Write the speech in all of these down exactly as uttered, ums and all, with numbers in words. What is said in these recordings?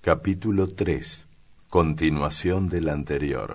Capítulo tres. Continuación del anterior.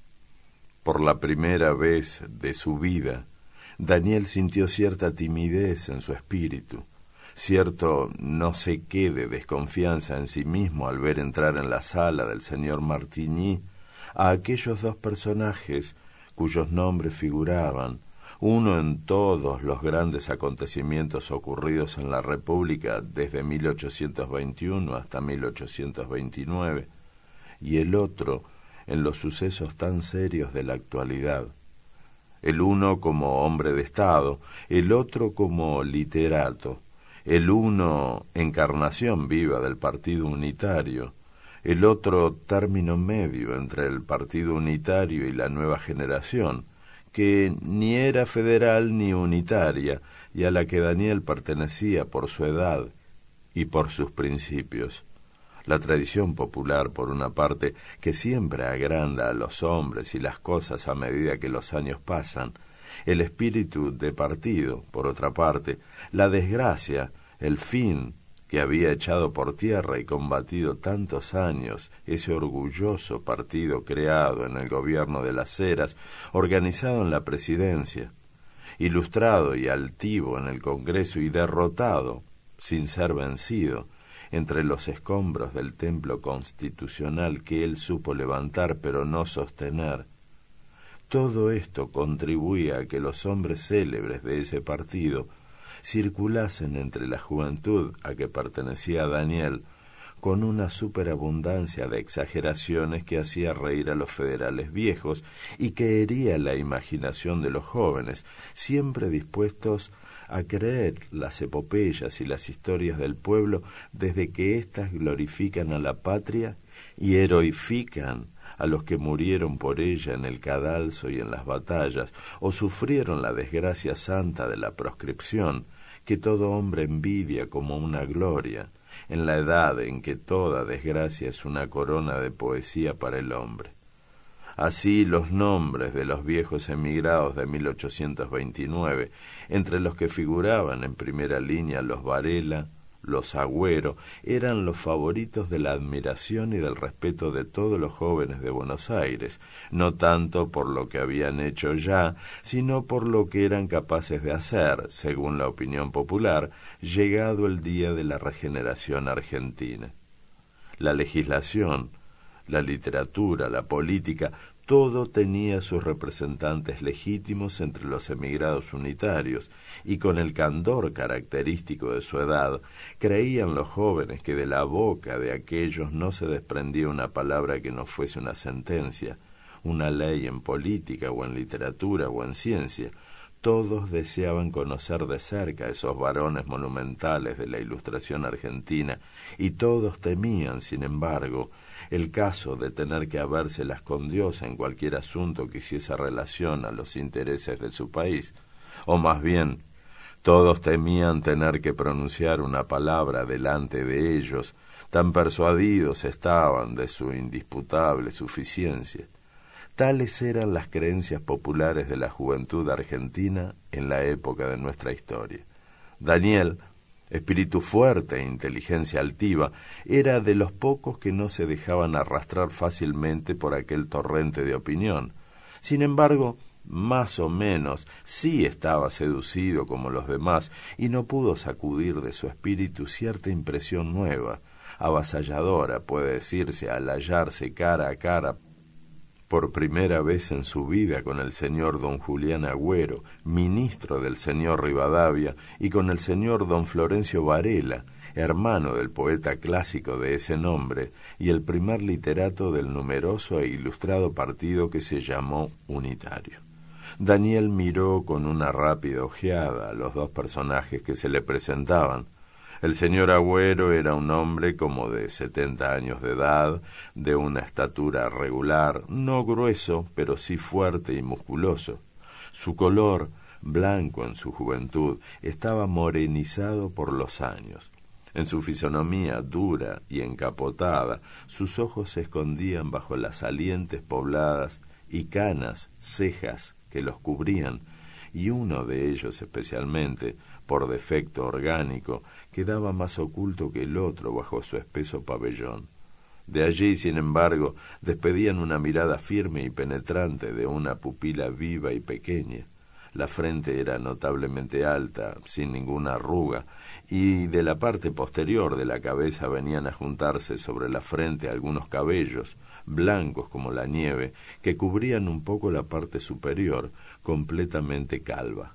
Por la primera vez de su vida, Daniel sintió cierta timidez en su espíritu, cierto no sé qué de desconfianza en sí mismo al ver entrar en la sala del señor Martigny a aquellos dos personajes cuyos nombres figuraban, uno en todos los grandes acontecimientos ocurridos en la República desde mil ochocientos veintiuno hasta mil ochocientos veintinueve, y el otro en los sucesos tan serios de la actualidad. El uno como hombre de Estado, el otro como literato, el uno encarnación viva del Partido Unitario, el otro término medio entre el Partido Unitario y la nueva generación, que ni era federal ni unitaria, y a la que Daniel pertenecía por su edad y por sus principios. La tradición popular, por una parte, que siempre agranda a los hombres y las cosas a medida que los años pasan; el espíritu de partido, por otra parte; la desgracia, el fin, que había echado por tierra y combatido tantos años ese orgulloso partido creado en el gobierno de las Heras, organizado en la presidencia, ilustrado y altivo en el Congreso y derrotado, sin ser vencido, entre los escombros del templo constitucional que él supo levantar pero no sostener. Todo esto contribuía a que los hombres célebres de ese partido circulasen entre la juventud a que pertenecía Daniel con una superabundancia de exageraciones que hacía reír a los federales viejos y que hería la imaginación de los jóvenes, siempre dispuestos a creer las epopeyas y las historias del pueblo desde que éstas glorifican a la patria y heroifican a los que murieron por ella en el cadalso y en las batallas, o sufrieron la desgracia santa de la proscripción, que todo hombre envidia como una gloria, en la edad en que toda desgracia es una corona de poesía para el hombre. Así los nombres de los viejos emigrados de mil ochocientos veintinueve, entre los que figuraban en primera línea los Varela, los Agüero, eran los favoritos de la admiración y del respeto de todos los jóvenes de Buenos Aires, no tanto por lo que habían hecho ya, sino por lo que eran capaces de hacer, según la opinión popular, llegado el día de la regeneración argentina. La legislación, la literatura, la política, todo tenía sus representantes legítimos entre los emigrados unitarios, y con el candor característico de su edad, creían los jóvenes que de la boca de aquellos no se desprendía una palabra que no fuese una sentencia, una ley en política o en literatura o en ciencia. Todos deseaban conocer de cerca esos varones monumentales de la Ilustración argentina, y todos temían, sin embargo, el caso de tener que habérselas con Dios en cualquier asunto que hiciese relación a los intereses de su país, o más bien, todos temían tener que pronunciar una palabra delante de ellos, tan persuadidos estaban de su indisputable suficiencia. Tales eran las creencias populares de la juventud argentina en la época de nuestra historia. Daniel, espíritu fuerte e inteligencia altiva, era de los pocos que no se dejaban arrastrar fácilmente por aquel torrente de opinión. Sin embargo, más o menos, sí estaba seducido como los demás, y no pudo sacudir de su espíritu cierta impresión nueva, avasalladora, puede decirse, al hallarse cara a cara por primera vez en su vida con el señor don Julián Agüero, ministro del señor Rivadavia, y con el señor don Florencio Varela, hermano del poeta clásico de ese nombre y el primer literato del numeroso e ilustrado partido que se llamó Unitario. Daniel miró con una rápida ojeada a los dos personajes que se le presentaban. El señor Agüero era un hombre como de setenta años de edad, de una estatura regular, no grueso, pero sí fuerte y musculoso. Su color, blanco en su juventud, estaba morenizado por los años. En su fisonomía dura y encapotada, sus ojos se escondían bajo las salientes pobladas y canas cejas que los cubrían, y uno de ellos especialmente, por defecto orgánico, quedaba más oculto que el otro bajo su espeso pabellón. De allí, sin embargo, despedían una mirada firme y penetrante de una pupila viva y pequeña. La frente era notablemente alta, sin ninguna arruga, y de la parte posterior de la cabeza venían a juntarse sobre la frente algunos cabellos, blancos como la nieve, que cubrían un poco la parte superior, completamente calva.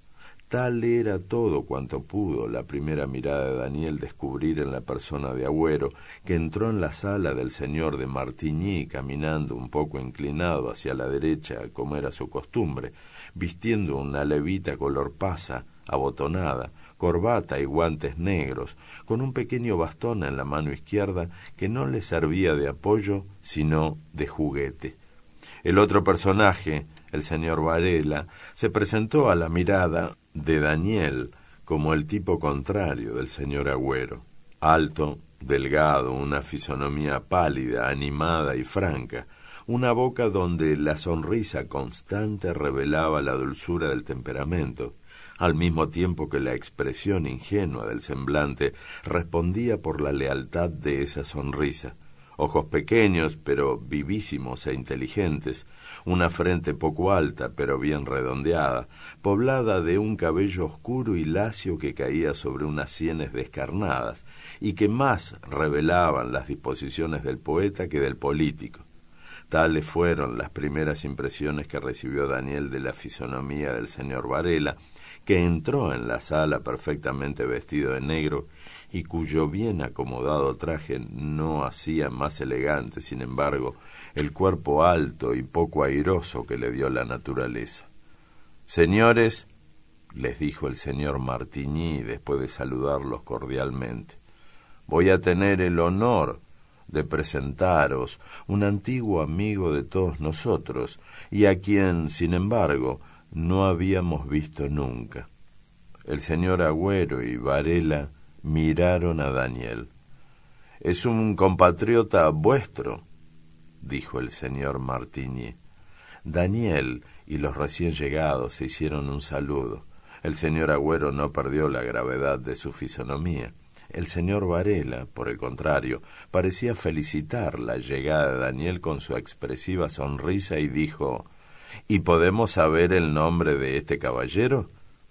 Tal era todo cuanto pudo la primera mirada de Daniel descubrir en la persona de Agüero, que entró en la sala del señor de Martigny caminando un poco inclinado hacia la derecha, como era su costumbre, vistiendo una levita color pasa, abotonada, corbata y guantes negros, con un pequeño bastón en la mano izquierda que no le servía de apoyo, sino de juguete. El otro personaje, el señor Varela, se presentó a la mirada de Daniel como el tipo contrario del señor Agüero, alto, delgado, una fisonomía pálida, animada y franca, una boca donde la sonrisa constante revelaba la dulzura del temperamento, al mismo tiempo que la expresión ingenua del semblante respondía por la lealtad de esa sonrisa. Ojos pequeños, pero vivísimos e inteligentes, una frente poco alta, pero bien redondeada, poblada de un cabello oscuro y lacio que caía sobre unas sienes descarnadas, y que más revelaban las disposiciones del poeta que del político. Tales fueron las primeras impresiones que recibió Daniel de la fisonomía del señor Varela, que entró en la sala perfectamente vestido de negro y cuyo bien acomodado traje no hacía más elegante, sin embargo, el cuerpo alto y poco airoso que le dio la naturaleza. «Señores», les dijo el señor Martigny después de saludarlos cordialmente, «voy a tener el honor de presentaros un antiguo amigo de todos nosotros, y a quien, sin embargo, no habíamos visto nunca». El señor Agüero y Varela miraron a Daniel. «¿Es un compatriota vuestro?», dijo el señor Martigny. Daniel y los recién llegados se hicieron un saludo. El señor Agüero no perdió la gravedad de su fisonomía. El señor Varela, por el contrario, parecía felicitar la llegada de Daniel con su expresiva sonrisa y dijo: «¿Y podemos saber el nombre de este caballero?».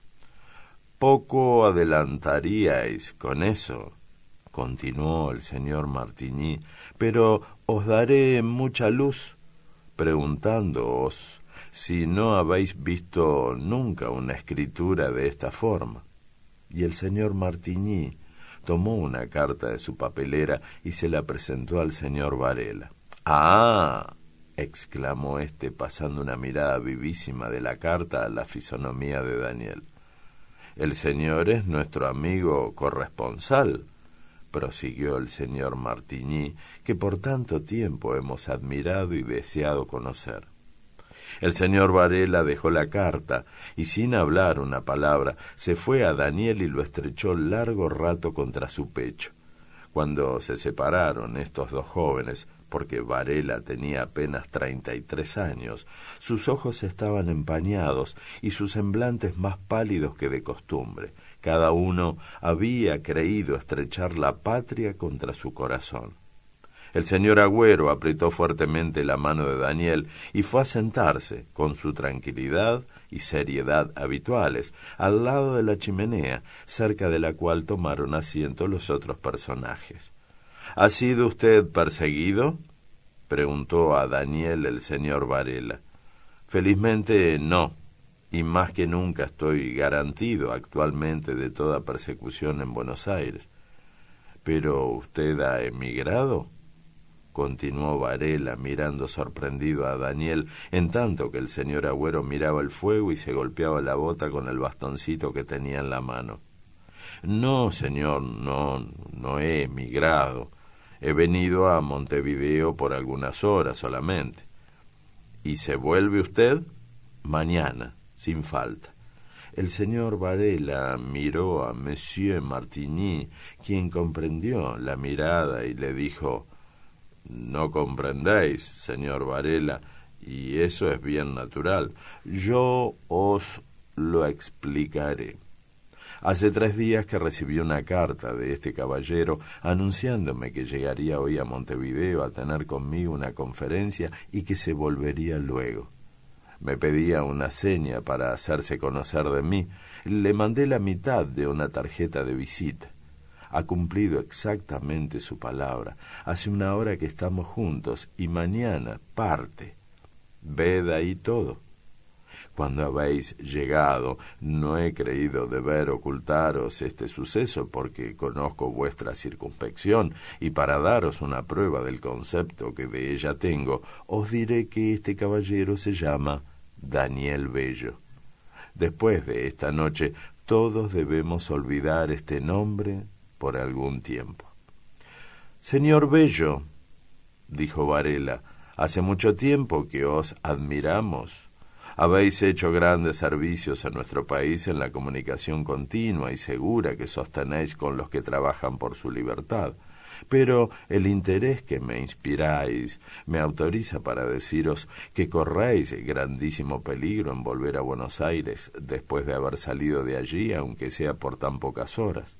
«Poco adelantaríais con eso», continuó el señor Martigny, «pero os daré mucha luz preguntándoos si no habéis visto nunca una escritura de esta forma». Y el señor Martigny tomó una carta de su papelera y se la presentó al señor Varela. «¡Ah!», exclamó éste, pasando una mirada vivísima de la carta a la fisonomía de Daniel. «El señor es nuestro amigo corresponsal», prosiguió el señor Martigny, «que por tanto tiempo hemos admirado y deseado conocer». El señor Varela dejó la carta y, sin hablar una palabra, se fue a Daniel y lo estrechó largo rato contra su pecho. Cuando se separaron estos dos jóvenes, porque Varela tenía apenas treinta y tres años, sus ojos estaban empañados y sus semblantes más pálidos que de costumbre. Cada uno había creído estrechar la patria contra su corazón. El señor Agüero apretó fuertemente la mano de Daniel y fue a sentarse, con su tranquilidad y seriedad habituales, al lado de la chimenea, cerca de la cual tomaron asiento los otros personajes. «¿Ha sido usted perseguido?», preguntó a Daniel el señor Varela. «Felizmente no, y más que nunca estoy garantido actualmente de toda persecución en Buenos Aires». «¿Pero usted ha emigrado?», continuó Varela, mirando sorprendido a Daniel, en tanto que el señor Agüero miraba el fuego y se golpeaba la bota con el bastoncito que tenía en la mano. «No, señor, no, no he emigrado. He venido a Montevideo por algunas horas solamente». «¿Y se vuelve usted?». «Mañana, sin falta». El señor Varela miró a Monsieur Martigny, quien comprendió la mirada y le dijo: «No comprendéis, señor Varela, y eso es bien natural. Yo os lo explicaré. Hace tres días que recibí una carta de este caballero anunciándome que llegaría hoy a Montevideo a tener conmigo una conferencia y que se volvería luego. Me pedía una seña para hacerse conocer de mí. Le mandé la mitad de una tarjeta de visita. Ha cumplido exactamente su palabra. Hace una hora que estamos juntos y mañana parte. Ved ahí todo. Cuando habéis llegado, no he creído deber ocultaros este suceso porque conozco vuestra circunspección y para daros una prueba del concepto que de ella tengo, os diré que este caballero se llama Daniel Bello. Después de esta noche, todos debemos olvidar este nombre por algún tiempo. Señor Bello, dijo Varela, hace mucho tiempo que os admiramos. Habéis hecho grandes servicios a nuestro país en la comunicación continua y segura que sostenéis con los que trabajan por su libertad. Pero el interés que me inspiráis me autoriza para deciros que corréis grandísimo peligro en volver a Buenos Aires después de haber salido de allí, aunque sea por tan pocas horas.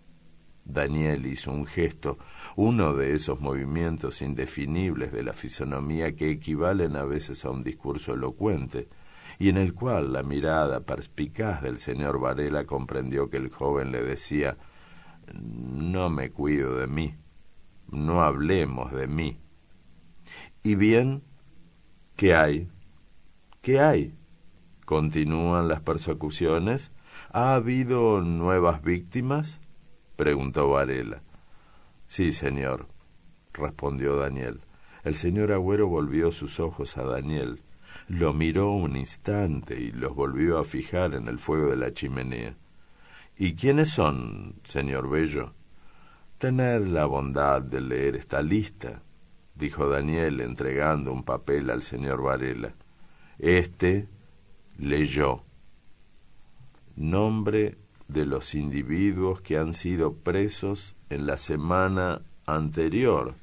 Daniel hizo un gesto, uno de esos movimientos indefinibles de la fisonomía que equivalen a veces a un discurso elocuente, y en el cual la mirada perspicaz del señor Varela comprendió que el joven le decía: «No me cuido de mí, no hablemos de mí». «¿Y bien? ¿Qué hay? ¿Qué hay? ¿Continúan las persecuciones? ¿Ha habido nuevas víctimas?», preguntó Varela. «Sí, señor», respondió Daniel. El señor Agüero volvió sus ojos a Daniel, lo miró un instante y los volvió a fijar en el fuego de la chimenea. «¿Y quiénes son, señor Bello?». «Tened la bondad de leer esta lista», dijo Daniel entregando un papel al señor Varela. Este leyó: «Nombre de los individuos que han sido presos en la semana anterior: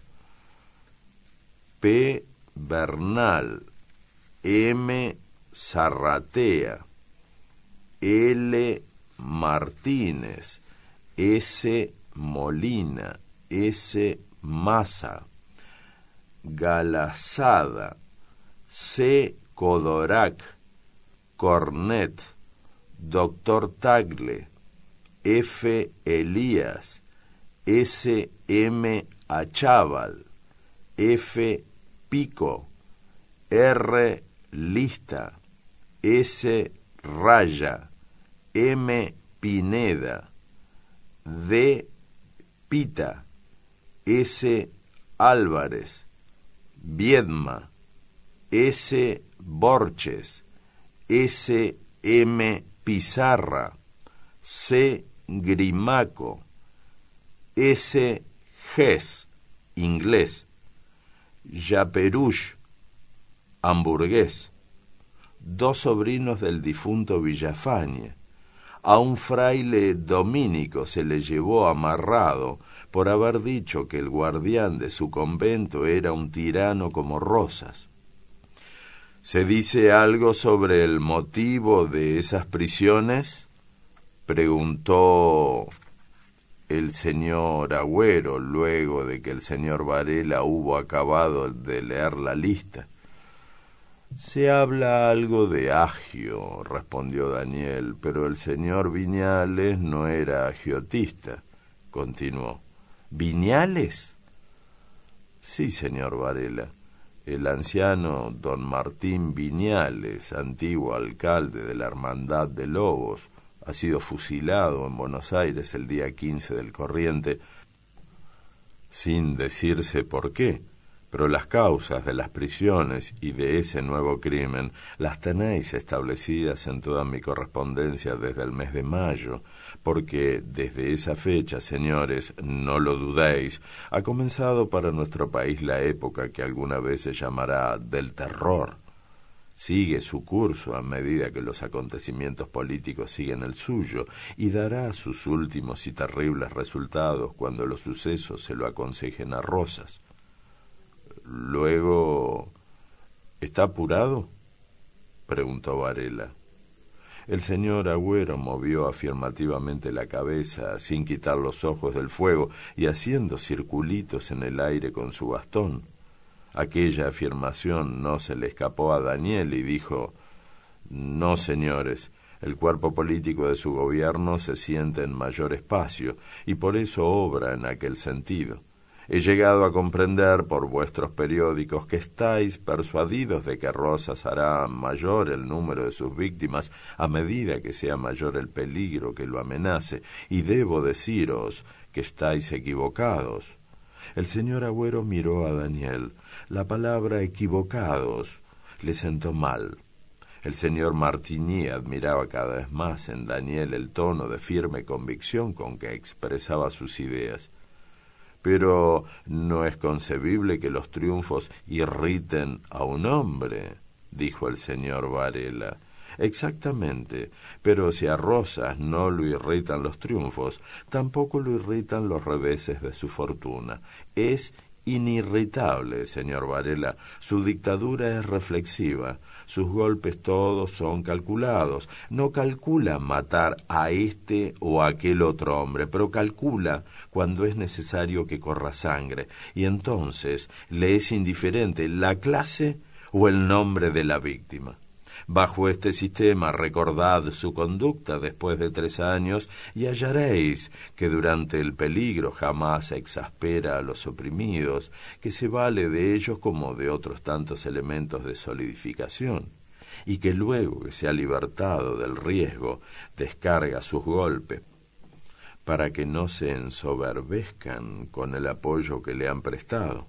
P. Bernal, M. Zarratea, L. Martínez, S. Molina, S. Massa, Galazada, C. Codorac, Cornet, Doctor Tagle, F. Elías, S. M. Achával, F. Pico, R. Lista, S. Raya, M. Pineda, D. Pita, S. Álvarez, Viedma, S. Borges, S. M. Pizarra, C. Grimaco, S. Hess, inglés, Japerush, hamburgués, dos sobrinos del difunto Villafañe. A un fraile dominico se le llevó amarrado por haber dicho que el guardián de su convento era un tirano como Rosas. ¿Se dice algo sobre el motivo de esas prisiones?», preguntó el señor Agüero luego de que el señor Varela hubo acabado de leer la lista. «Se habla algo de agio», respondió Daniel, «pero el señor Viñales no era agiotista», continuó. «¿Viñales?». «Sí, señor Varela. El anciano don Martín Viñales, antiguo alcalde de la Hermandad de Lobos, ha sido fusilado en Buenos Aires el día quince del corriente, sin decirse por qué. Pero las causas de las prisiones y de ese nuevo crimen las tenéis establecidas en toda mi correspondencia desde el mes de mayo, porque desde esa fecha, señores, no lo dudéis, ha comenzado para nuestro país la época que alguna vez se llamará del terror. Sigue su curso a medida que los acontecimientos políticos siguen el suyo, y dará sus últimos y terribles resultados cuando los sucesos se lo aconsejen a Rosas. Luego, ¿está apurado?, preguntó Varela. El señor Agüero movió afirmativamente la cabeza, sin quitar los ojos del fuego, y haciendo circulitos en el aire con su bastón. Aquella afirmación no se le escapó a Daniel y dijo: «No, señores, el cuerpo político de su gobierno se siente en mayor espacio, y por eso obra en aquel sentido. He llegado a comprender por vuestros periódicos que estáis persuadidos de que Rosas hará mayor el número de sus víctimas a medida que sea mayor el peligro que lo amenace, y debo deciros que estáis equivocados». El señor Agüero miró a Daniel. La palabra equivocados le sentó mal. El señor Martigny admiraba cada vez más en Daniel el tono de firme convicción con que expresaba sus ideas. «Pero no es concebible que los triunfos irriten a un hombre», dijo el señor Varela. «Exactamente, pero si a Rosas no lo irritan los triunfos, tampoco lo irritan los reveses de su fortuna. Es inirritable, señor Varela. Su dictadura es reflexiva. Sus golpes todos son calculados. No calcula matar a este o a aquel otro hombre, pero calcula cuando es necesario que corra sangre. Y entonces le es indiferente la clase o el nombre de la víctima. Bajo este sistema recordad su conducta después de tres años y hallaréis que durante el peligro jamás exaspera a los oprimidos, que se vale de ellos como de otros tantos elementos de solidificación, y que luego que se ha libertado del riesgo descarga sus golpes para que no se ensoberbezcan con el apoyo que le han prestado.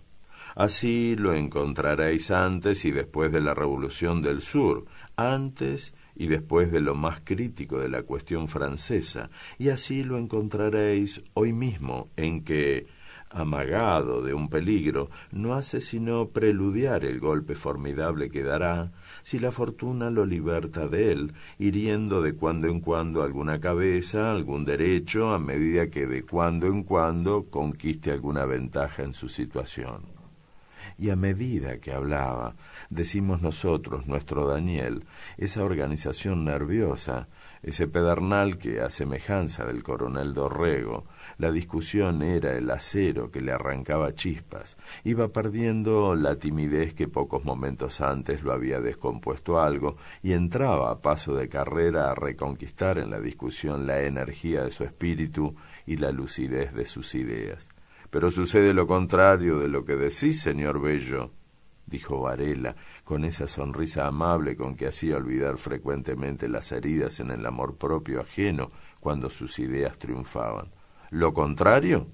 Así lo encontraréis antes y después de la Revolución del Sur, antes y después de lo más crítico de la cuestión francesa, y así lo encontraréis hoy mismo, en que, amagado de un peligro, no hace sino preludiar el golpe formidable que dará si la fortuna lo liberta de él, hiriendo de cuando en cuando alguna cabeza, algún derecho, a medida que de cuando en cuando conquiste alguna ventaja en su situación. Y a medida que hablaba, decimos nosotros, nuestro Daniel, esa organización nerviosa, ese pedernal que, a semejanza del coronel Dorrego, la discusión era el acero que le arrancaba chispas, iba perdiendo la timidez que pocos momentos antes lo había descompuesto algo, y entraba a paso de carrera a reconquistar en la discusión la energía de su espíritu y la lucidez de sus ideas. «Pero sucede lo contrario de lo que decís, señor Bello», dijo Varela, con esa sonrisa amable con que hacía olvidar frecuentemente las heridas en el amor propio ajeno cuando sus ideas triunfaban. «¿Lo contrario?»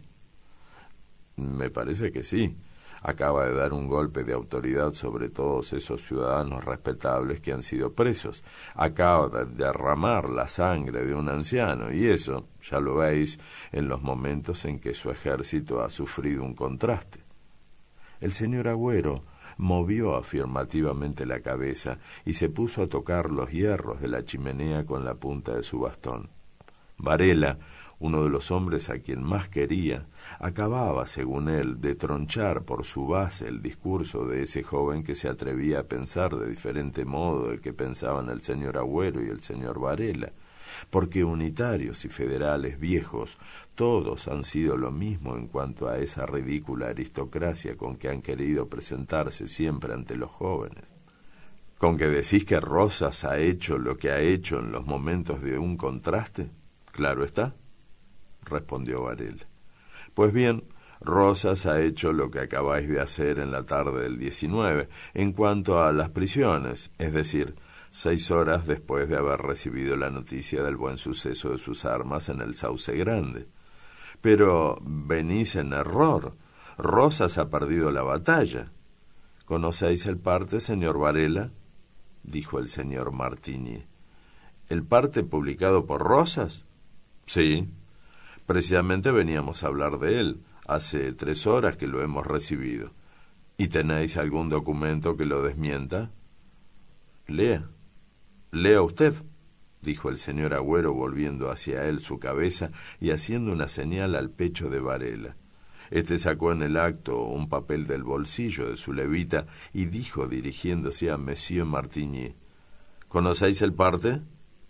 «Me parece que sí. Acaba de dar un golpe de autoridad sobre todos esos ciudadanos respetables que han sido presos. Acaba de derramar la sangre de un anciano, y eso, ya lo veis, en los momentos en que su ejército ha sufrido un contraste». El señor Agüero movió afirmativamente la cabeza y se puso a tocar los hierros de la chimenea con la punta de su bastón. Varela, uno de los hombres a quien más quería, acababa, según él, de tronchar por su base el discurso de ese joven que se atrevía a pensar de diferente modo del que pensaban el señor Agüero y el señor Varela, porque unitarios y federales viejos, todos han sido lo mismo en cuanto a esa ridícula aristocracia con que han querido presentarse siempre ante los jóvenes. ¿Con que decís que Rosas ha hecho lo que ha hecho en los momentos de un contraste? Claro está, respondió Varela. Pues bien, Rosas ha hecho lo que acabáis de hacer en la tarde del diecinueve, en cuanto a las prisiones, es decir, seis horas después de haber recibido la noticia del buen suceso de sus armas en el Sauce Grande. Pero venís en error. Rosas ha perdido la batalla. ¿Conocéis el parte, señor Varela?, dijo el señor Martigny. ¿El parte publicado por Rosas? Sí. Precisamente veníamos a hablar de él. Hace tres horas que lo hemos recibido. ¿Y tenéis algún documento que lo desmienta? Lea. Lea usted, dijo el señor Agüero volviendo hacia él su cabeza y haciendo una señal al pecho de Varela. Este sacó en el acto un papel del bolsillo de su levita y dijo, dirigiéndose a Monsieur Martigny: ¿Conocéis el parte?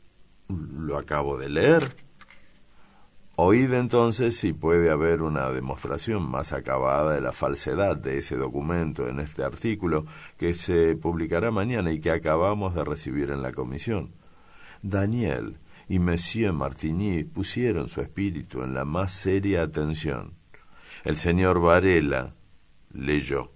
Lo acabo de leer. Oíd entonces si puede haber una demostración más acabada de la falsedad de ese documento en este artículo que se publicará mañana y que acabamos de recibir en la comisión. Daniel y Monsieur Martigny pusieron su espíritu en la más seria atención. El señor Varela leyó: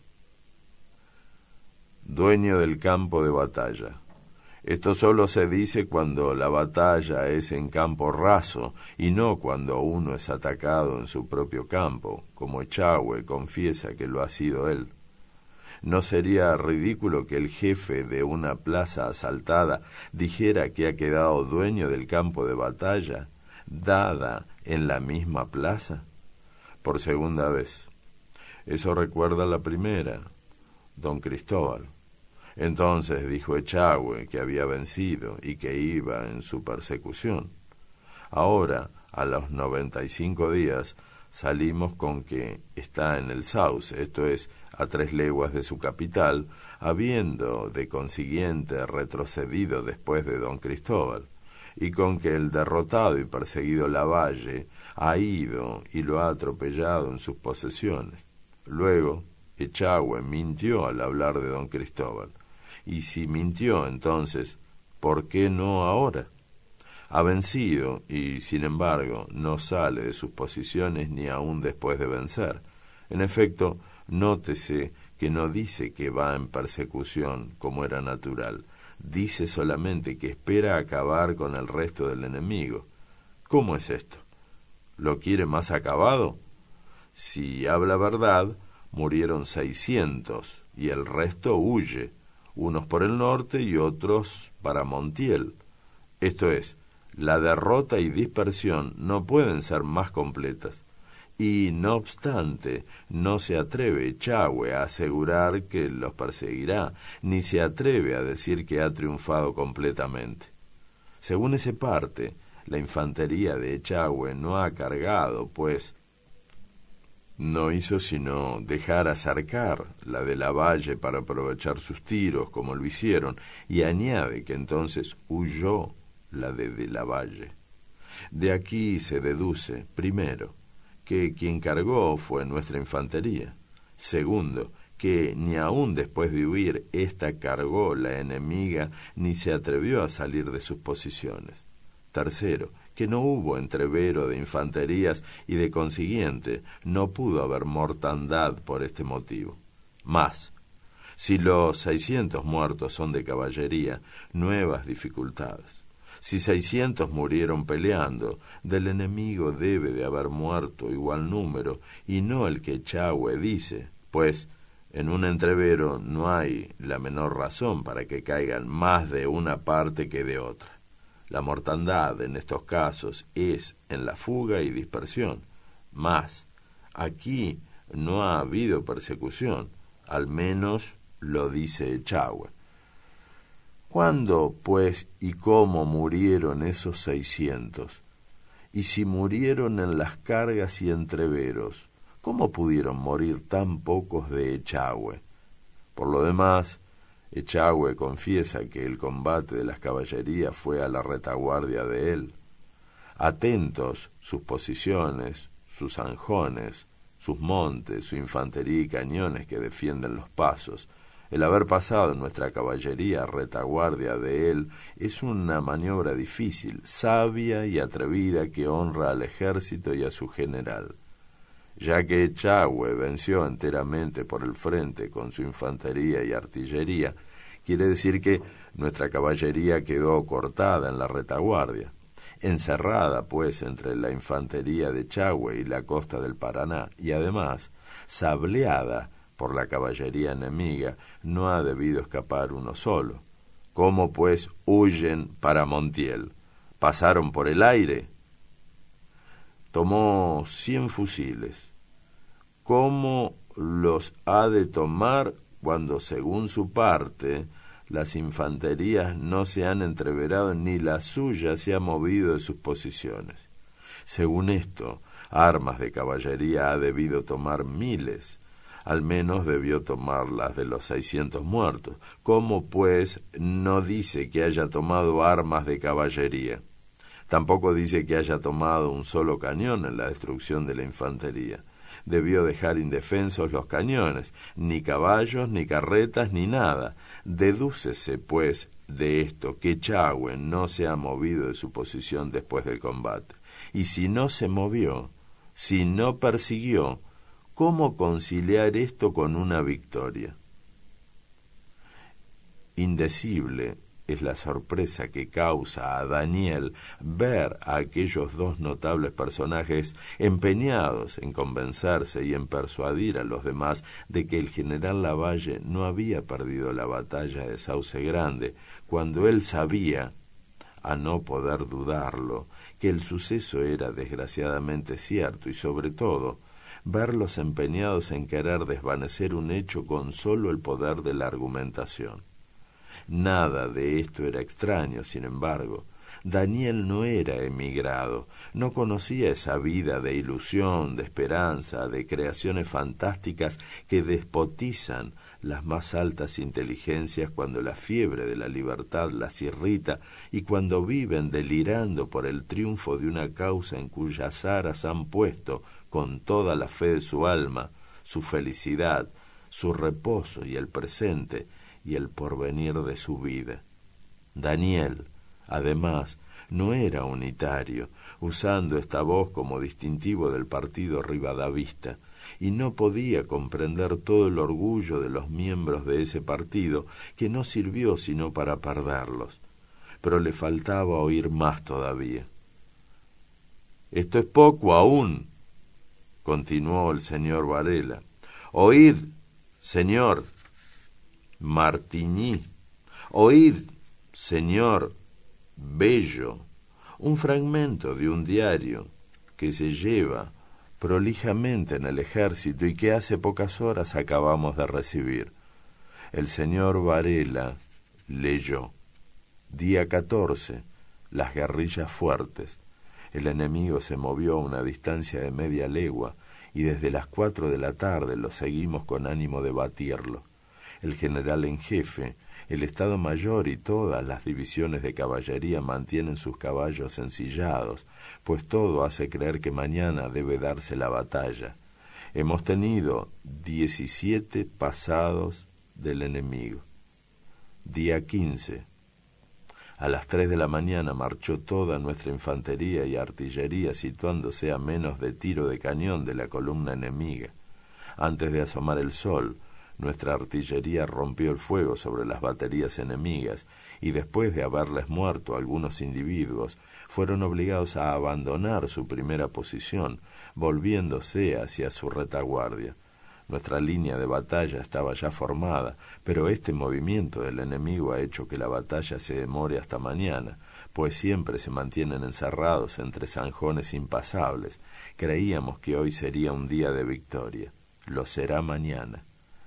dueño del campo de batalla. Esto solo se dice cuando la batalla es en campo raso y no cuando uno es atacado en su propio campo, como Echagüe confiesa que lo ha sido él. ¿No sería ridículo que el jefe de una plaza asaltada dijera que ha quedado dueño del campo de batalla, dada en la misma plaza? Por segunda vez. Eso recuerda la primera, don Cristóbal. Entonces dijo Echagüe que había vencido y que iba en su persecución. Ahora, a los noventa y cinco días, salimos con que está en el Sauce, esto es, a tres leguas de su capital, habiendo de consiguiente retrocedido después de don Cristóbal, y con que el derrotado y perseguido Lavalle ha ido y lo ha atropellado en sus posesiones. Luego, Echagüe mintió al hablar de don Cristóbal. Y si mintió entonces, ¿por qué no ahora? Ha vencido y, sin embargo, no sale de sus posiciones ni aun después de vencer. En efecto, nótese que no dice que va en persecución, como era natural. Dice solamente que espera acabar con el resto del enemigo. ¿Cómo es esto? ¿Lo quiere más acabado? Si habla verdad, murieron seiscientos y el resto huye, unos por el norte y otros para Montiel. Esto es, la derrota y dispersión no pueden ser más completas. Y, no obstante, no se atreve Echagüe a asegurar que los perseguirá, ni se atreve a decir que ha triunfado completamente. Según ese parte, la infantería de Echagüe no ha cargado, pues no hizo sino dejar acercar la de Lavalle para aprovechar sus tiros, como lo hicieron, y añade que entonces huyó la de de Lavalle. De aquí se deduce, primero, que quien cargó fue nuestra infantería. Segundo, que ni aun después de huir ésta cargó la enemiga ni se atrevió a salir de sus posiciones. Tercero, que no hubo entrevero de infanterías y de consiguiente no pudo haber mortandad por este motivo. Más, si los seiscientos muertos son de caballería, nuevas dificultades. Si seiscientos murieron peleando, del enemigo debe de haber muerto igual número, y no el que Echagüe dice, pues en un entrevero no hay la menor razón para que caigan más de una parte que de otra. La mortandad en estos casos es en la fuga y dispersión. Mas, aquí no ha habido persecución, al menos lo dice Echagüe. ¿Cuándo, pues, y cómo murieron esos seiscientos? Y si murieron en las cargas y entreveros, ¿cómo pudieron morir tan pocos de Echagüe? Por lo demás, Echagüe confiesa que el combate de las caballerías fue a la retaguardia de él. Atentos sus posiciones, sus zanjones, sus montes, su infantería y cañones que defienden los pasos. El haber pasado nuestra caballería a retaguardia de él es una maniobra difícil, sabia y atrevida que honra al ejército y a su general. Ya que Echagüe venció enteramente por el frente con su infantería y artillería, quiere decir que nuestra caballería quedó cortada en la retaguardia, encerrada pues entre la infantería de Echagüe y la costa del Paraná, y además sableada por la caballería enemiga, no ha debido escapar uno solo. ¿Cómo pues huyen para Montiel? ¿Pasaron por el aire? Tomó cien fusiles. ¿Cómo los ha de tomar cuando, según su parte, las infanterías no se han entreverado ni la suya se ha movido de sus posiciones? Según esto, armas de caballería ha debido tomar miles, al menos debió tomar las de los seiscientos muertos. ¿Cómo, pues, no dice que haya tomado armas de caballería? Tampoco dice que haya tomado un solo cañón en la destrucción de la infantería. Debió dejar indefensos los cañones, ni caballos, ni carretas, ni nada. Dedúcese, pues, de esto que Echagüe no se ha movido de su posición después del combate. Y si no se movió, si no persiguió, ¿cómo conciliar esto con una victoria? Indecible es la sorpresa que causa a Daniel ver a aquellos dos notables personajes empeñados en convencerse y en persuadir a los demás de que el general Lavalle no había perdido la batalla de Sauce Grande, cuando él sabía, a no poder dudarlo, que el suceso era desgraciadamente cierto, y sobre todo verlos empeñados en querer desvanecer un hecho con solo el poder de la argumentación. Nada de esto era extraño, sin embargo. Daniel no era emigrado, no conocía esa vida de ilusión, de esperanza, de creaciones fantásticas que despotizan las más altas inteligencias cuando la fiebre de la libertad las irrita y cuando viven delirando por el triunfo de una causa en cuyas aras han puesto con toda la fe de su alma, su felicidad, su reposo y el presente y el porvenir de su vida. Daniel, además, no era unitario, usando esta voz como distintivo del partido rivadavista, y no podía comprender todo el orgullo de los miembros de ese partido, que no sirvió sino para perderlos. Pero le faltaba oír más todavía. «Esto es poco aún», continuó el señor Varela. «Oíd, señor Martigny, oíd, señor Bello, un fragmento de un diario que se lleva prolijamente en el ejército y que hace pocas horas acabamos de recibir». El señor Varela leyó: día catorce, las guerrillas fuertes. El enemigo se movió a una distancia de media legua y desde las cuatro de la tarde lo seguimos con ánimo de batirlo. El general en jefe, el Estado Mayor y todas las divisiones de caballería mantienen sus caballos ensillados, pues todo hace creer que mañana debe darse la batalla. Hemos tenido diecisiete pasados del enemigo. Día quince. A las tres de la mañana marchó toda nuestra infantería y artillería situándose a menos de tiro de cañón de la columna enemiga. Antes de asomar el sol, nuestra artillería rompió el fuego sobre las baterías enemigas y después de haberles muerto algunos individuos, fueron obligados a abandonar su primera posición, volviéndose hacia su retaguardia. Nuestra línea de batalla estaba ya formada, pero este movimiento del enemigo ha hecho que la batalla se demore hasta mañana, pues siempre se mantienen encerrados entre zanjones impasables. Creíamos que hoy sería un día de victoria. Lo será mañana.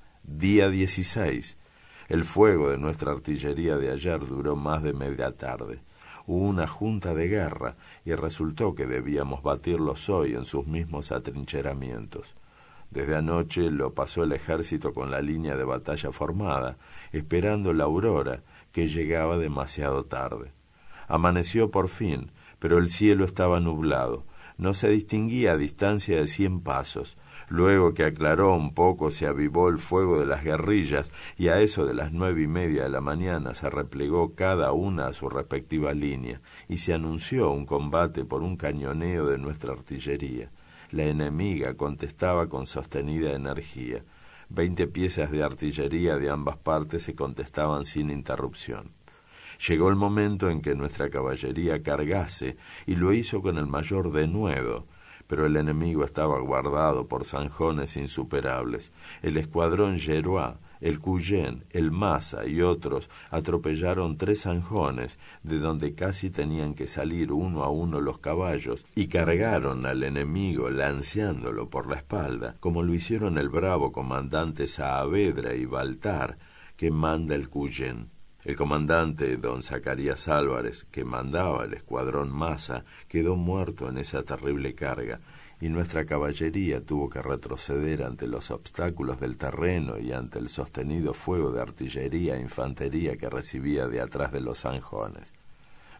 Día dieciséis. El fuego de nuestra artillería de ayer duró más de media tarde. Hubo una junta de guerra y resultó que debíamos batirlos hoy en sus mismos atrincheramientos. Desde anoche lo pasó el ejército con la línea de batalla formada, esperando la aurora, que llegaba demasiado tarde. Amaneció por fin, pero el cielo estaba nublado. No se distinguía a distancia de cien pasos. Luego que aclaró un poco se avivó el fuego de las guerrillas y a eso de las nueve y media de la mañana se replegó cada una a su respectiva línea y se anunció un combate por un cañoneo de nuestra artillería. La enemiga contestaba con sostenida energía. Veinte piezas de artillería de ambas partes se contestaban sin interrupción. Llegó el momento en que nuestra caballería cargase y lo hizo con el mayor denuedo, pero el enemigo estaba guardado por zanjones insuperables. El escuadrón Gerois, el Cuyén, el Maza y otros atropellaron tres zanjones, de donde casi tenían que salir uno a uno los caballos, y cargaron al enemigo lanceándolo por la espalda, como lo hicieron el bravo comandante Saavedra y Baltar, que manda el Cuyén. El comandante don Zacarías Álvarez, que mandaba el escuadrón Maza, quedó muerto en esa terrible carga, y nuestra caballería tuvo que retroceder ante los obstáculos del terreno y ante el sostenido fuego de artillería e infantería que recibía de atrás de los zanjones.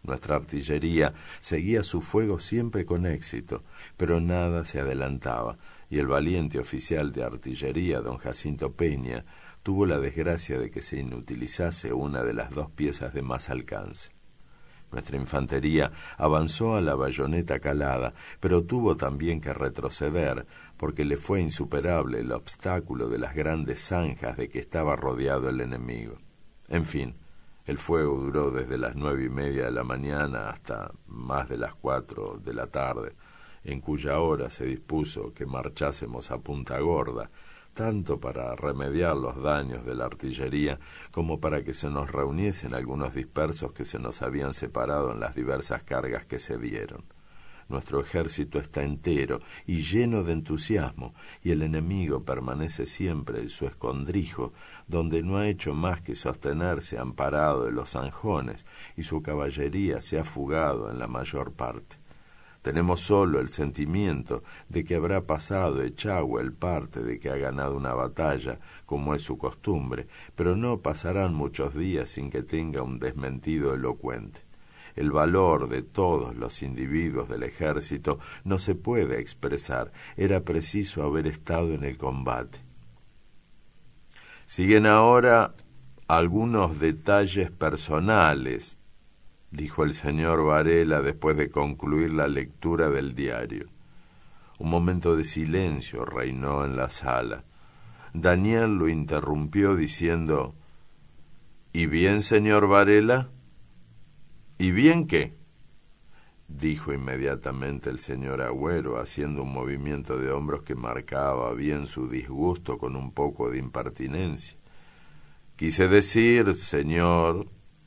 Nuestra artillería seguía su fuego siempre con éxito, pero nada se adelantaba, y el valiente oficial de artillería, don Jacinto Peña, tuvo la desgracia de que se inutilizase una de las dos piezas de más alcance. Nuestra infantería avanzó a la bayoneta calada, pero tuvo también que retroceder, porque le fue insuperable el obstáculo de las grandes zanjas de que estaba rodeado el enemigo. En fin, el fuego duró desde las nueve y media de la mañana hasta más de las cuatro de la tarde, en cuya hora se dispuso que marchásemos a Punta Gorda, tanto para remediar los daños de la artillería como para que se nos reuniesen algunos dispersos que se nos habían separado en las diversas cargas que se dieron. Nuestro ejército está entero y lleno de entusiasmo, y el enemigo permanece siempre en su escondrijo, donde no ha hecho más que sostenerse amparado de los zanjones, y su caballería se ha fugado en la mayor parte. Tenemos solo el sentimiento de que habrá pasado Echagüe el parte de que ha ganado una batalla, como es su costumbre, pero no pasarán muchos días sin que tenga un desmentido elocuente. El valor de todos los individuos del ejército no se puede expresar, era preciso haber estado en el combate. Siguen ahora algunos detalles personales, dijo el señor Varela después de concluir la lectura del diario. Un momento de silencio reinó en la sala. Daniel lo interrumpió diciendo: ¿Y bien, señor Varela? ¿Y bien qué? Dijo inmediatamente el señor Agüero, haciendo un movimiento de hombros que marcaba bien su disgusto con un poco de impertinencia. Quise decir, señor,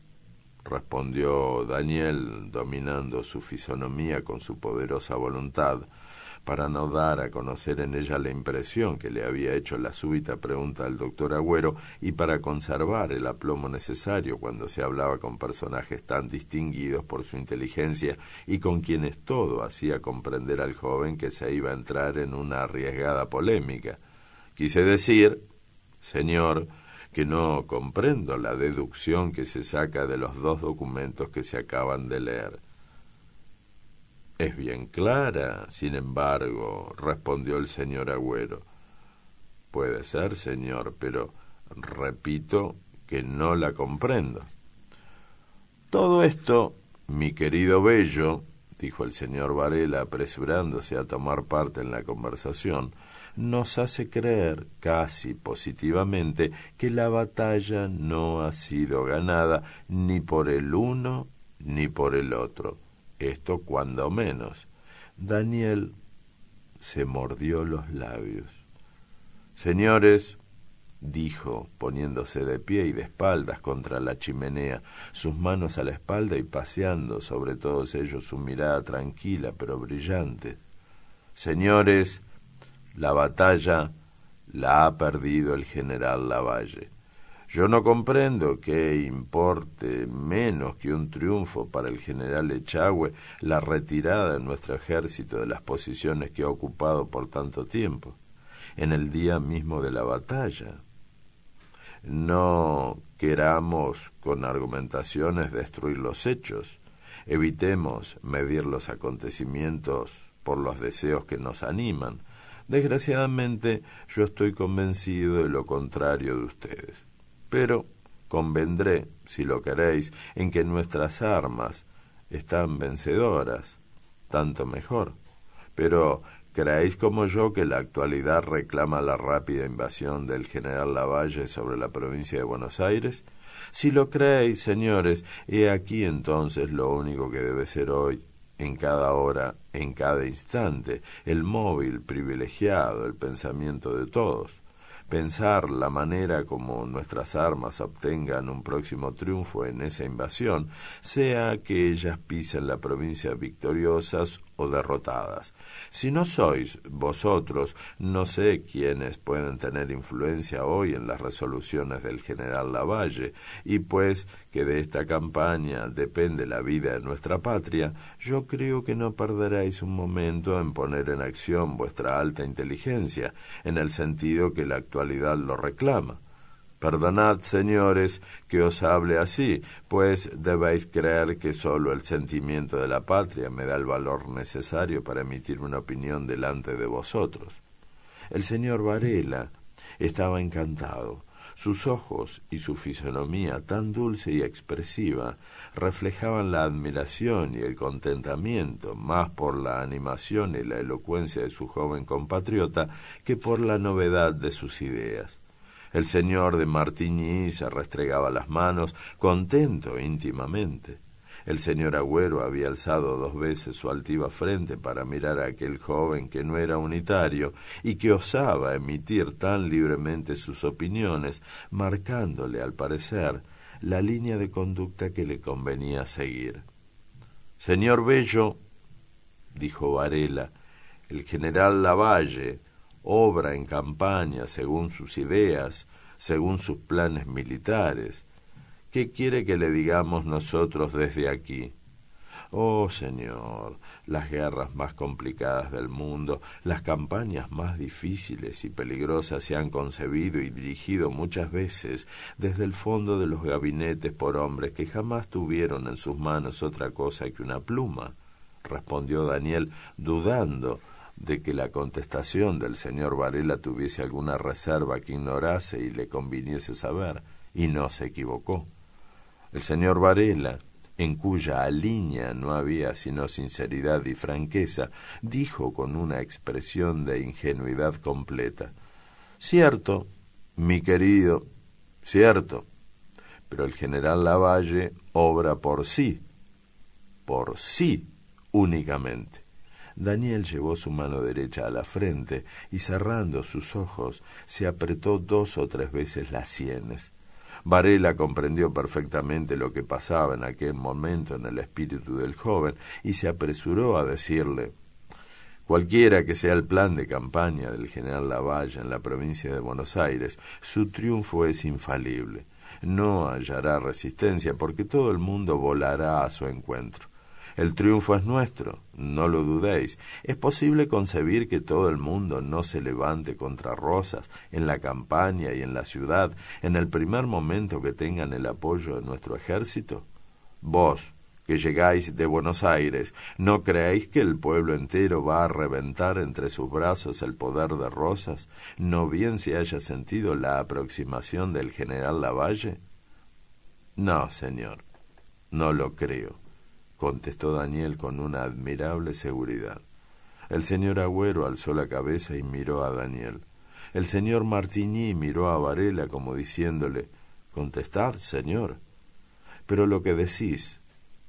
respondió Daniel, dominando su fisonomía con su poderosa voluntad, para no dar a conocer en ella la impresión que le había hecho la súbita pregunta al doctor Agüero, y para conservar el aplomo necesario cuando se hablaba con personajes tan distinguidos por su inteligencia y con quienes todo hacía comprender al joven que se iba a entrar en una arriesgada polémica. Quise decir, señor, que no comprendo la deducción que se saca de los dos documentos que se acaban de leer. Es bien clara, sin embargo, respondió el señor Agüero. Puede ser, señor, pero repito que no la comprendo. Todo esto, mi querido Bello, dijo el señor Varela apresurándose a tomar parte en la conversación, nos hace creer casi positivamente que la batalla no ha sido ganada ni por el uno ni por el otro. Esto cuando menos. Daniel se mordió los labios. Señores, dijo, poniéndose de pie y de espaldas contra la chimenea, sus manos a la espalda y paseando sobre todos ellos su mirada tranquila pero brillante. Señores, la batalla la ha perdido el general Lavalle. Yo no comprendo que importe menos que un triunfo para el general Echagüe la retirada de nuestro ejército de las posiciones que ha ocupado por tanto tiempo, en el día mismo de la batalla. No queramos con argumentaciones destruir los hechos, evitemos medir los acontecimientos por los deseos que nos animan. Desgraciadamente, yo estoy convencido de lo contrario de ustedes. Pero convendré, si lo queréis, en que nuestras armas están vencedoras, tanto mejor. Pero, ¿creéis como yo que la actualidad reclama la rápida invasión del general Lavalle sobre la provincia de Buenos Aires? Si lo creéis, señores, he aquí entonces lo único que debe ser hoy, en cada hora, en cada instante, el móvil privilegiado, el pensamiento de todos. Pensar la manera como nuestras armas obtengan un próximo triunfo en esa invasión, sea que ellas pisen la provincia victoriosas o derrotadas. Si no sois vosotros, no sé quiénes pueden tener influencia hoy en las resoluciones del general Lavalle, y pues que de esta campaña depende la vida de nuestra patria, yo creo que no perderéis un momento en poner en acción vuestra alta inteligencia, en el sentido que la actualidad lo reclama. Perdonad, señores, que os hable así, pues debéis creer que sólo el sentimiento de la patria me da el valor necesario para emitir una opinión delante de vosotros. El señor Varela estaba encantado. Sus ojos y su fisonomía, tan dulce y expresiva, reflejaban la admiración y el contentamiento, más por la animación y la elocuencia de su joven compatriota que por la novedad de sus ideas. El señor de Martigny se restregaba las manos, contento íntimamente. El señor Agüero había alzado dos veces su altiva frente para mirar a aquel joven que no era unitario y que osaba emitir tan libremente sus opiniones, marcándole, al parecer, la línea de conducta que le convenía seguir. «Señor Bello», dijo Varela, «el general Lavalle obra en campaña según sus ideas, según sus planes militares. ¿Qué quiere que le digamos nosotros desde aquí? Oh, señor, las guerras más complicadas del mundo, las campañas más difíciles y peligrosas se han concebido y dirigido muchas veces desde el fondo de los gabinetes por hombres que jamás tuvieron en sus manos otra cosa que una pluma», respondió Daniel, dudando de que la contestación del señor Varela tuviese alguna reserva que ignorase y le conviniese saber, y no se equivocó. El señor Varela, en cuya línea no había sino sinceridad y franqueza, dijo con una expresión de ingenuidad completa: «Cierto, mi querido, cierto, pero el general Lavalle obra por sí, por sí únicamente». Daniel llevó su mano derecha a la frente y, cerrando sus ojos, se apretó dos o tres veces las sienes. Varela comprendió perfectamente lo que pasaba en aquel momento en el espíritu del joven y se apresuró a decirle: «Cualquiera que sea el plan de campaña del general Lavalle en la provincia de Buenos Aires, su triunfo es infalible. No hallará resistencia porque todo el mundo volará a su encuentro. El triunfo es nuestro, no lo dudéis. Es posible concebir que todo el mundo no se levante contra Rosas en la campaña y en la ciudad en el primer momento que tengan el apoyo de nuestro ejército. Vos, que llegáis de Buenos Aires, ¿no creéis que el pueblo entero va a reventar entre sus brazos el poder de Rosas, no bien se haya sentido la aproximación del general Lavalle?» «No, señor, no lo creo», contestó Daniel con una admirable seguridad. El señor Agüero alzó la cabeza y miró a Daniel. El señor Martigny miró a Varela como diciéndole: «Contestad, señor». «Pero lo que decís,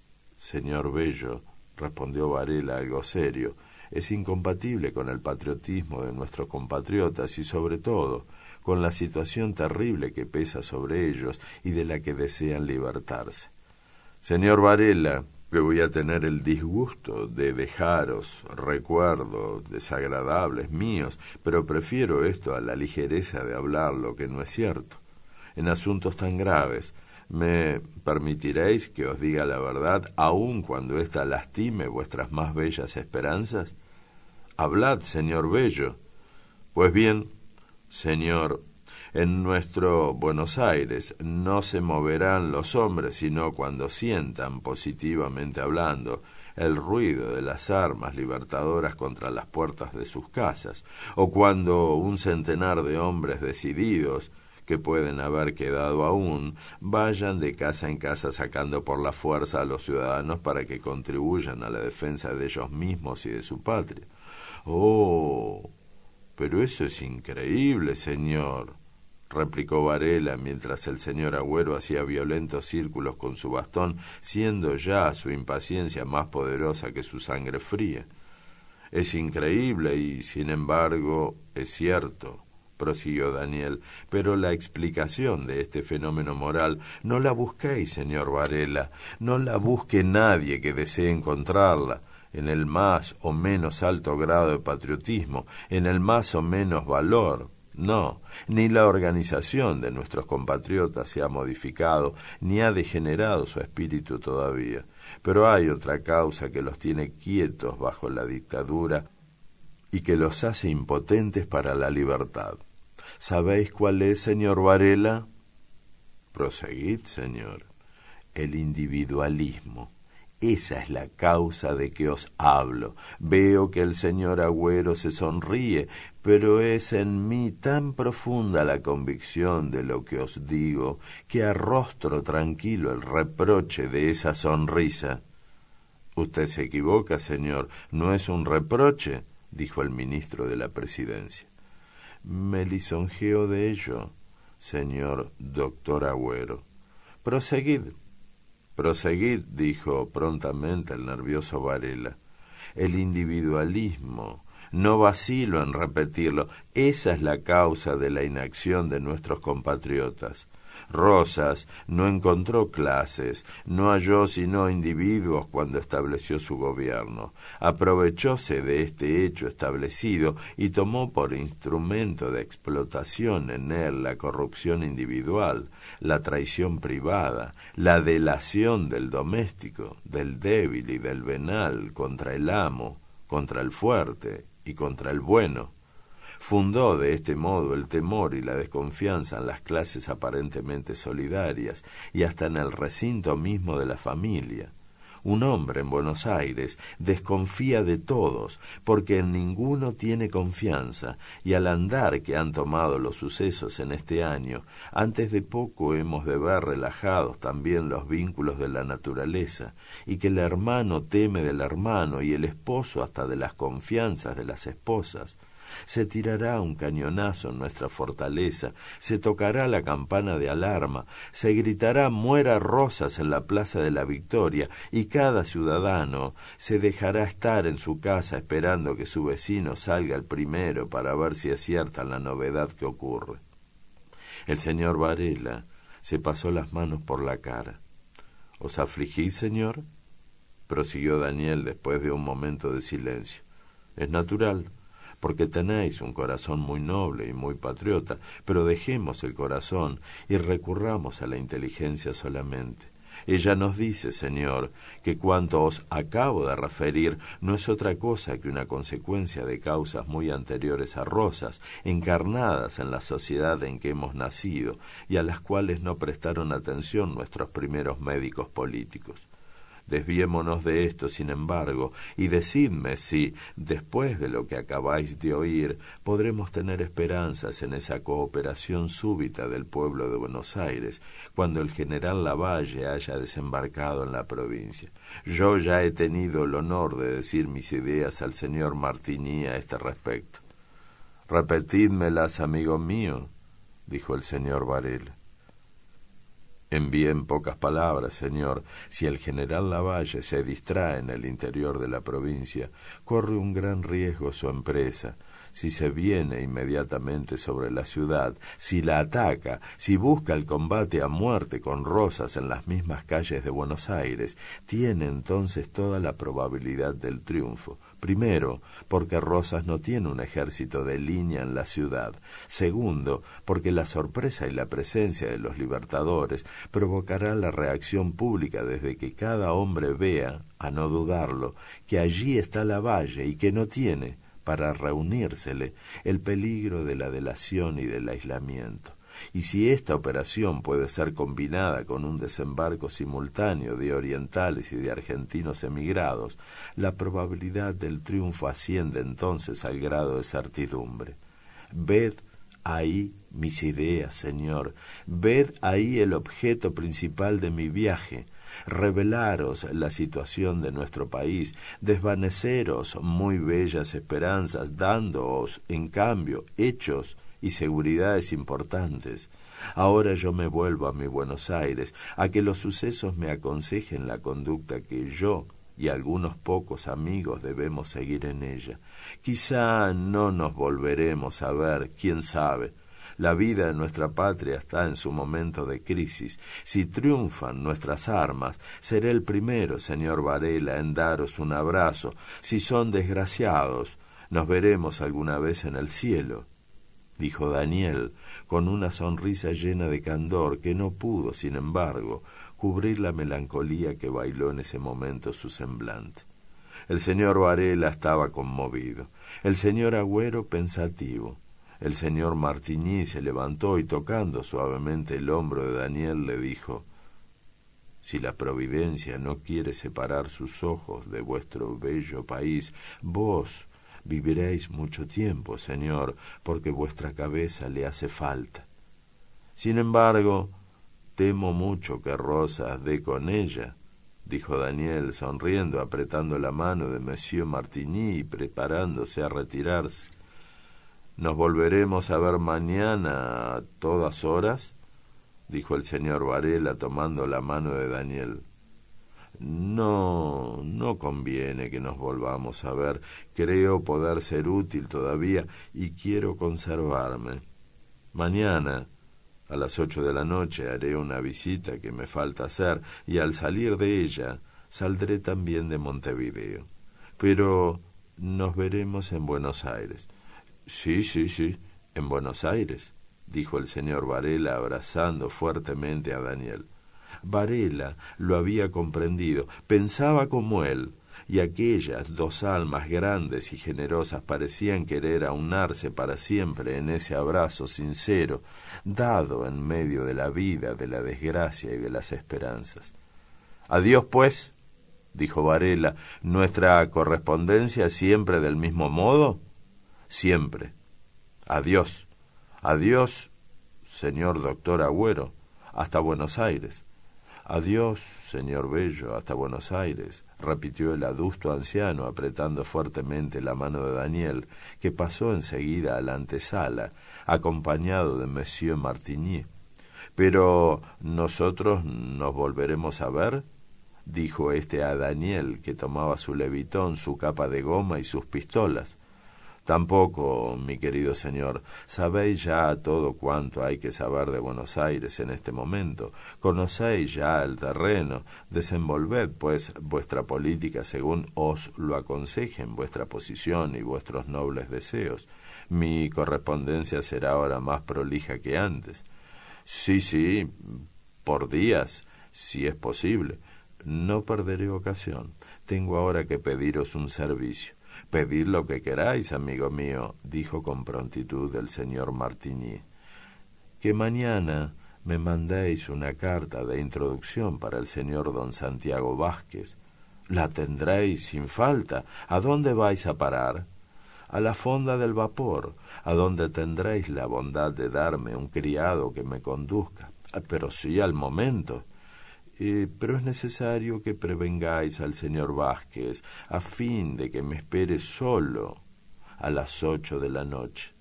señor Bello», respondió Varela algo serio, «es incompatible con el patriotismo de nuestros compatriotas y, sobre todo, con la situación terrible que pesa sobre ellos y de la que desean libertarse. Señor Varela, que voy a tener el disgusto de dejaros recuerdos desagradables míos, pero prefiero esto a la ligereza de hablar lo que no es cierto. En asuntos tan graves, ¿me permitiréis que os diga la verdad, aun cuando ésta lastime vuestras más bellas esperanzas? Hablad, señor Bello». «Pues bien, señor, en nuestro Buenos Aires no se moverán los hombres sino cuando sientan, positivamente hablando, el ruido de las armas libertadoras contra las puertas de sus casas, o cuando un centenar de hombres decididos, que pueden haber quedado aún, vayan de casa en casa sacando por la fuerza a los ciudadanos para que contribuyan a la defensa de ellos mismos y de su patria». «Oh, pero eso es increíble, señor», replicó Varela, mientras el señor Agüero hacía violentos círculos con su bastón, siendo ya su impaciencia más poderosa que su sangre fría. «Es increíble y, sin embargo, es cierto», prosiguió Daniel, «pero la explicación de este fenómeno moral no la busquéis, señor Varela, no la busque nadie que desee encontrarla, en el más o menos alto grado de patriotismo, en el más o menos valor. No, ni la organización de nuestros compatriotas se ha modificado, ni ha degenerado su espíritu todavía. Pero hay otra causa que los tiene quietos bajo la dictadura y que los hace impotentes para la libertad. ¿Sabéis cuál es, señor Varela?». Proseguid, señor. El individualismo. Esa es la causa de que os hablo. Veo que el señor Agüero se sonríe, pero es en mí tan profunda la convicción de lo que os digo, que arrostro tranquilo el reproche de esa sonrisa. Usted se equivoca, señor, no es un reproche, dijo el ministro de la Presidencia. Me lisonjeo de ello, señor doctor Agüero. Proseguid. Proseguid, dijo prontamente el nervioso Varela. El individualismo, no vacilo en repetirlo, esa es la causa de la inacción de nuestros compatriotas. Rosas no encontró clases, no halló sino individuos cuando estableció su gobierno. Aprovechóse de este hecho establecido y tomó por instrumento de explotación en él la corrupción individual, la traición privada, la delación del doméstico, del débil y del venal contra el amo, contra el fuerte y contra el bueno. Fundó de este modo el temor y la desconfianza en las clases aparentemente solidarias y hasta en el recinto mismo de la familia. Un hombre en Buenos Aires desconfía de todos, porque en ninguno tiene confianza, y al andar que han tomado los sucesos en este año, antes de poco hemos de ver relajados también los vínculos de la naturaleza, y que el hermano teme del hermano y el esposo hasta de las confianzas de las esposas. Se tirará un cañonazo en nuestra fortaleza, se tocará la campana de alarma, se gritará muera Rosas en la Plaza de la Victoria, y cada ciudadano se dejará estar en su casa esperando que su vecino salga el primero para ver si es cierta la novedad que ocurre. El señor Varela se pasó las manos por la cara. ¿Os afligís, señor?, prosiguió Daniel después de un momento de silencio. Es natural, porque tenéis un corazón muy noble y muy patriota, pero dejemos el corazón y recurramos a la inteligencia solamente. Ella nos dice, señor, que cuanto os acabo de referir no es otra cosa que una consecuencia de causas muy anteriores a Rosas, encarnadas en la sociedad en que hemos nacido y a las cuales no prestaron atención nuestros primeros médicos políticos. Desviémonos de esto, sin embargo, y decidme si, después de lo que acabáis de oír, podremos tener esperanzas en esa cooperación súbita del pueblo de Buenos Aires, cuando el general Lavalle haya desembarcado en la provincia. Yo ya he tenido el honor de decir mis ideas al señor Martini a este respecto. Repetídmelas, amigo mío, dijo el señor Varela. En bien pocas palabras, señor, si el general Lavalle se distrae en el interior de la provincia, corre un gran riesgo su empresa. Si se viene inmediatamente sobre la ciudad, si la ataca, si busca el combate a muerte con Rosas en las mismas calles de Buenos Aires, tiene entonces toda la probabilidad del triunfo. Primero, porque Rosas no tiene un ejército de línea en la ciudad. Segundo, porque la sorpresa y la presencia de los libertadores provocará la reacción pública desde que cada hombre vea, a no dudarlo, que allí está Lavalle y que no tiene, para reunírsele, el peligro de la delación y del aislamiento. Y si esta operación puede ser combinada con un desembarco simultáneo de orientales y de argentinos emigrados, la probabilidad del triunfo asciende entonces al grado de certidumbre. Ved ahí mis ideas, señor, ved ahí el objeto principal de mi viaje. Revelaros la situación de nuestro país, desvaneceros muy bellas esperanzas, dándoos, en cambio, hechos y seguridades importantes. Ahora yo me vuelvo a mi Buenos Aires, a que los sucesos me aconsejen la conducta que yo y algunos pocos amigos debemos seguir en ella. Quizá no nos volveremos a ver, quién sabe. La vida de nuestra patria está en su momento de crisis. Si triunfan nuestras armas, seré el primero, señor Varela, en daros un abrazo. Si son desgraciados, nos veremos alguna vez en el cielo, dijo Daniel, con una sonrisa llena de candor que no pudo, sin embargo, cubrir la melancolía que bailó en ese momento su semblante. El señor Varela estaba conmovido, el señor Agüero pensativo. El señor Martigny se levantó y tocando suavemente el hombro de Daniel le dijo: si la providencia no quiere separar sus ojos de vuestro bello país, vos viviréis mucho tiempo, señor, porque vuestra cabeza le hace falta. Sin embargo, temo mucho que Rosas dé con ella, dijo Daniel, sonriendo, apretando la mano de Monsieur Martigny y preparándose a retirarse. ¿Nos volveremos a ver mañana a todas horas?, dijo el señor Varela, tomando la mano de Daniel. No, no conviene que nos volvamos a ver. Creo poder ser útil todavía y quiero conservarme. Mañana, a las ocho de la noche, haré una visita que me falta hacer, y al salir de ella, saldré también de Montevideo. Pero nos veremos en Buenos Aires. Sí, sí, sí, en Buenos Aires, dijo el señor Varela, abrazando fuertemente a Daniel. Varela lo había comprendido, pensaba como él, y aquellas dos almas grandes y generosas parecían querer aunarse para siempre en ese abrazo sincero, dado en medio de la vida, de la desgracia y de las esperanzas. Adiós, pues, dijo Varela, ¿nuestra correspondencia siempre del mismo modo? Siempre. Adiós. Adiós, señor doctor Agüero, hasta Buenos Aires. Adiós, señor Bello, hasta Buenos Aires, repitió el adusto anciano, apretando fuertemente la mano de Daniel, que pasó enseguida a la antesala, acompañado de Monsieur Martigny. «Pero nosotros nos volveremos a ver», dijo éste a Daniel, que tomaba su levitón, su capa de goma y sus pistolas. «Tampoco, mi querido señor. Sabéis ya todo cuanto hay que saber de Buenos Aires en este momento. Conocéis ya el terreno. Desenvolved, pues, vuestra política según os lo aconsejen vuestra posición y vuestros nobles deseos. Mi correspondencia será ahora más prolija que antes». «Sí, sí, por días, si es posible. No perderé ocasión. Tengo ahora que pediros un servicio». «Pedid lo que queráis, amigo mío», dijo con prontitud el señor Martigny. «Que mañana me mandéis una carta de introducción para el señor don Santiago Vázquez». «La tendréis sin falta. ¿A dónde vais a parar?» «A la fonda del vapor, a donde tendréis la bondad de darme un criado que me conduzca». «Pero sí, al momento». Eh, pero es necesario que prevengáis al señor Vázquez, a fin de que me espere solo a las ocho de la noche.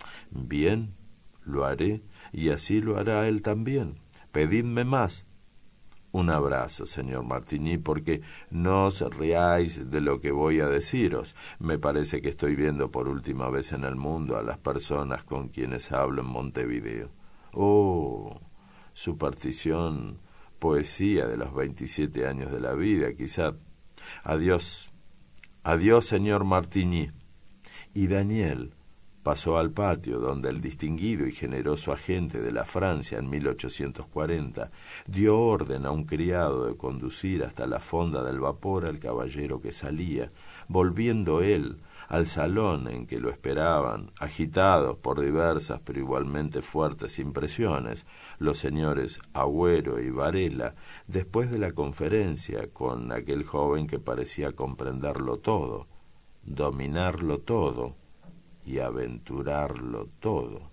Bien, lo haré, y así lo hará él también. Pedidme más. Un abrazo, señor Martigny, porque no os riáis de lo que voy a deciros. Me parece que estoy viendo por última vez en el mundo a las personas con quienes hablo en Montevideo. Oh, su partición... poesía de los veintisiete años de la vida, quizá. Adiós, adiós, señor Martigny. Y Daniel pasó al patio donde el distinguido y generoso agente de la Francia en mil ochocientos cuarenta dio orden a un criado de conducir hasta la fonda del vapor al caballero que salía, volviendo él al salón en que lo esperaban, agitados por diversas pero igualmente fuertes impresiones, los señores Agüero y Varela, después de la conferencia con aquel joven que parecía comprenderlo todo, dominarlo todo y aventurarlo todo.